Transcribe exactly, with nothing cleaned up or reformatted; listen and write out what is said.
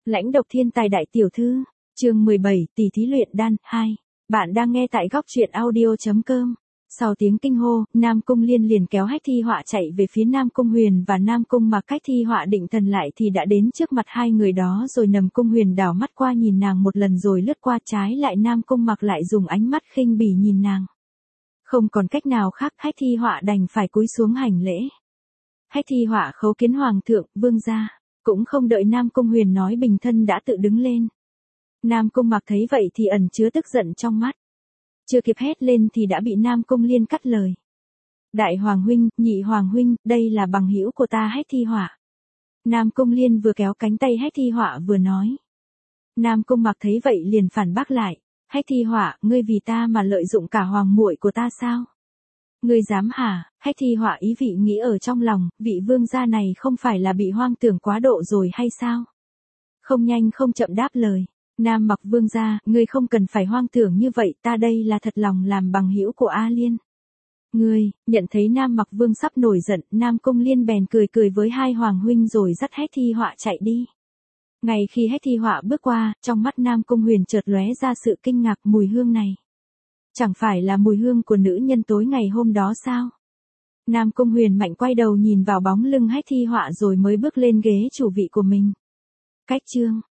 Lãnh độc thiên tài đại tiểu thư, chương mười bảy, tỷ thí luyện đan, hai. Bạn đang nghe tại góc truyện audio chấm com. Sau tiếng kinh hô, Nam Cung Liên liền kéo Hách Thi Họa chạy về phía Nam Cung Huyền và Nam Cung Mặc. Hách Thi Họa định thần lại thì đã đến trước mặt hai người đó rồi. Nam Cung Huyền đảo mắt qua nhìn nàng một lần rồi lướt qua, trái lại Nam Cung Mặc lại dùng ánh mắt khinh bỉ nhìn nàng. Không còn cách nào khác, Hách Thi Họa đành phải cúi xuống hành lễ. Hách Thi Họa khấu kiến hoàng thượng, vương gia. Cũng không đợi Nam Cung Huyền nói bình thân đã tự đứng lên. Nam Cung Mặc thấy vậy thì ẩn chứa tức giận trong mắt. Chưa kịp hét lên thì đã bị Nam Cung Liên cắt lời. Đại Hoàng huynh, nhị Hoàng huynh, đây là bằng hữu của ta Hách Thi Họa. Nam Cung Liên vừa kéo cánh tay Hách Thi Họa vừa nói. Nam Cung Mặc thấy vậy liền phản bác lại. Hách Thi Họa, ngươi vì ta mà lợi dụng cả hoàng muội của ta sao? Ngươi dám hả? Hách Thi Họa ý vị nghĩ ở trong lòng, vị vương gia này không phải là bị hoang tưởng quá độ rồi hay sao? Không nhanh không chậm đáp lời. Nam Mặc vương gia, ngươi không cần phải hoang tưởng như vậy, ta đây là thật lòng làm bằng hữu của A Liên. Ngươi, nhận thấy Nam Mặc vương sắp nổi giận, Nam Cung Liên bèn cười cười với hai hoàng huynh rồi dắt Hách Thi Họa chạy đi. Ngay khi Hách Thi Họa bước qua, trong mắt Nam Cung Huyền chợt lóe ra sự kinh ngạc, mùi hương này. Chẳng phải là mùi hương của nữ nhân tối ngày hôm đó sao? Nam Cung Huyền mạnh quay đầu nhìn vào bóng lưng Hách Thi Họa rồi mới bước lên ghế chủ vị của mình. Cách chương